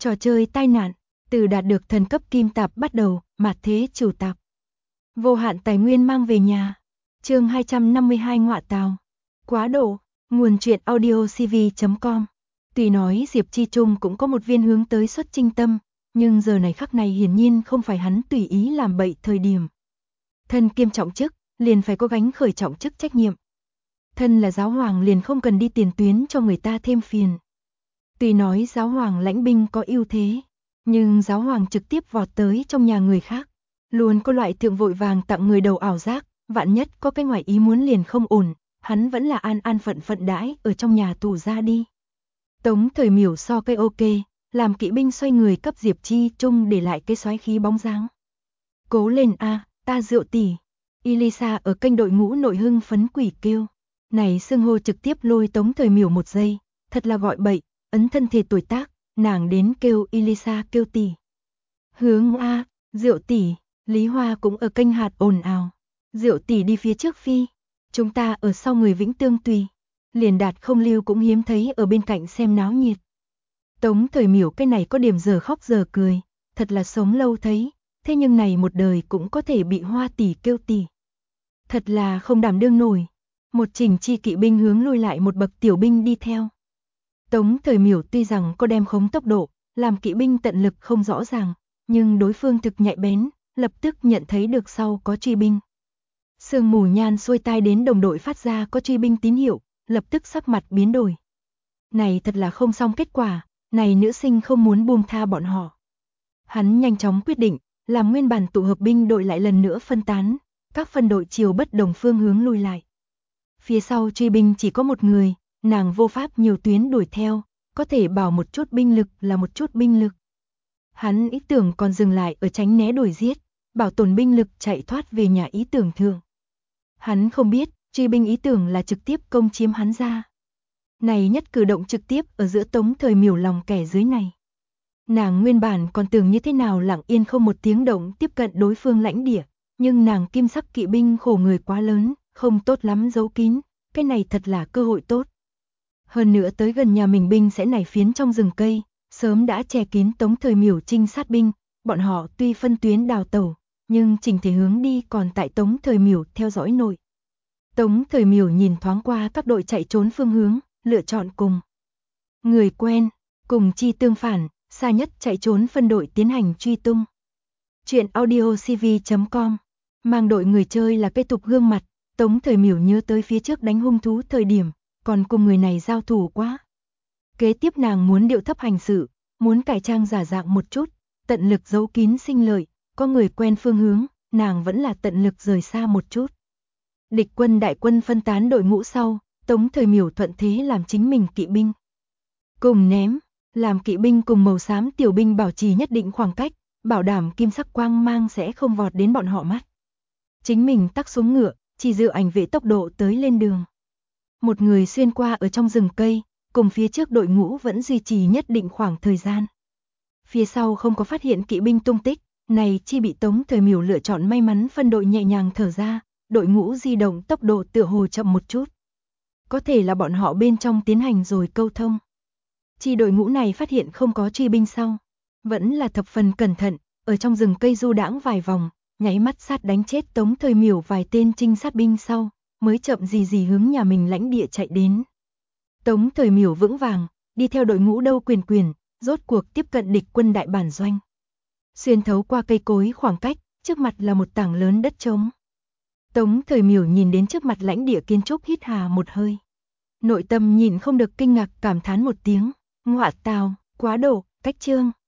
Trò chơi tai nạn, từ đạt được thần cấp kim tạp bắt đầu, mạt thế chủ tạp. Vô hạn tài nguyên mang về nhà. Chương 252 ngọa tào. Quá độ, nguồn truyện audio cv.com. Tuy nói Diệp Chi Trung cũng có một viên hướng tới xuất chinh tâm, nhưng giờ này khắc này hiển nhiên không phải hắn tùy ý làm bậy thời điểm. Thân kiêm trọng chức, liền phải có gánh khởi trọng chức trách nhiệm. Thân là giáo hoàng liền không cần đi tiền tuyến cho người ta thêm phiền. Tuy nói giáo hoàng lãnh binh có ưu thế, nhưng giáo hoàng trực tiếp vọt tới trong nhà người khác, luôn có loại thượng vội vàng tặng người đầu ảo giác, vạn nhất có cái ngoại ý muốn liền không ổn, hắn vẫn là an an phận phận đãi ở trong nhà tù ra đi. Tống Thời Miểu so cây ok, làm kỵ binh xoay người cấp Diệp Chi Trung để lại cái soái khí bóng dáng. Cố lên a, ta Diệu tỷ. Elisa ở kênh đội ngũ nội hưng phấn quỷ kêu. Này xưng hô trực tiếp lôi Tống Thời Miểu một giây, thật là gọi bậy, ấn thân thể tuổi tác, nàng đến kêu Elisa kêu tỷ. Hướng a, Diệu tỷ, Lý Hoa cũng ở kênh hạt ồn ào. Diệu tỷ đi phía trước phi, chúng ta ở sau người vĩnh tương tùy. Liền Đạt không lưu cũng hiếm thấy ở bên cạnh xem náo nhiệt. Tống Thời Miểu cái này có điểm giờ khóc giờ cười, thật là sống lâu thấy, thế nhưng này một đời cũng có thể bị Hoa tỷ kêu tỷ. Thật là không đảm đương nổi. Một chỉnh chi kỵ binh hướng lui lại một bậc tiểu binh đi theo. Tống Thời Miểu tuy rằng có đem khống tốc độ, làm kỵ binh tận lực không rõ ràng, nhưng đối phương thực nhạy bén, lập tức nhận thấy được sau có truy binh. Sương mù nhan xuôi tai đến đồng đội phát ra có truy binh tín hiệu, lập tức sắc mặt biến đổi. Này thật là không xong kết quả, này nữ sinh không muốn buông tha bọn họ. Hắn nhanh chóng quyết định, làm nguyên bản tụ hợp binh đội lại lần nữa phân tán, các phân đội chiều bất đồng phương hướng lui lại. Phía sau truy binh chỉ có một người, nàng vô pháp nhiều tuyến đuổi theo, có thể bảo một chút binh lực là một chút binh lực. Hắn ý tưởng còn dừng lại ở tránh né đuổi giết, bảo tồn binh lực chạy thoát về nhà ý tưởng thượng. Hắn không biết, truy binh ý tưởng là trực tiếp công chiếm hắn ra. Này nhất cử động trực tiếp ở giữa Tống Thời Miểu lòng kẻ dưới này. Nàng nguyên bản còn tưởng như thế nào lặng yên không một tiếng động tiếp cận đối phương lãnh địa, nhưng nàng kim sắc kỵ binh khổ người quá lớn, không tốt lắm giấu kín, cái này thật là cơ hội tốt. Hơn nữa tới gần nhà mình binh sẽ nảy phiến trong rừng cây, sớm đã che kín Tống Thời Miểu trinh sát binh, bọn họ tuy phân tuyến đào tẩu, nhưng chỉnh thể hướng đi còn tại Tống Thời Miểu theo dõi nội. Tống Thời Miểu nhìn thoáng qua các đội chạy trốn phương hướng, lựa chọn cùng người quen, cùng chi tương phản, xa nhất chạy trốn phân đội tiến hành truy tung. Chuyện audio cv.com. Mang đội người chơi là cây tục gương mặt, Tống Thời Miểu nhớ tới phía trước đánh hung thú thời điểm, còn cùng người này giao thủ quá. Kế tiếp nàng muốn điệu thấp hành sự, muốn cải trang giả dạng một chút, tận lực giấu kín sinh lợi, có người quen phương hướng, nàng vẫn là tận lực rời xa một chút. Địch quân đại quân phân tán đội ngũ sau, Tống Thời Miểu thuận thế làm chính mình kỵ binh. Cùng ném, làm kỵ binh cùng màu xám tiểu binh bảo trì nhất định khoảng cách, bảo đảm kim sắc quang mang sẽ không vọt đến bọn họ mắt. Chính mình tắc xuống ngựa, chỉ dựa ảnh vệ tốc độ tới lên đường. Một người xuyên qua ở trong rừng cây, cùng phía trước đội ngũ vẫn duy trì nhất định khoảng thời gian. Phía sau không có phát hiện kỵ binh tung tích, này chi bị Tống Thời Miểu lựa chọn may mắn phân đội nhẹ nhàng thở ra, đội ngũ di động tốc độ tựa hồ chậm một chút. Có thể là bọn họ bên trong tiến hành rồi câu thông. Chi đội ngũ này phát hiện không có truy binh sau, vẫn là thập phần cẩn thận, ở trong rừng cây du đãng vài vòng, nháy mắt sát đánh chết Tống Thời Miểu vài tên trinh sát binh sau, mới chậm gì hướng nhà mình lãnh địa chạy đến. Tống Thời Miểu vững vàng, đi theo đội ngũ đâu quyền quyền, rốt cuộc tiếp cận địch quân đại bản doanh. Xuyên thấu qua cây cối khoảng cách, trước mặt là một tảng lớn đất trống. Tống Thời Miểu nhìn đến trước mặt lãnh địa kiến trúc hít hà một hơi. Nội tâm nhìn không được kinh ngạc cảm thán một tiếng, ngọa tào, quá độ, cách chương.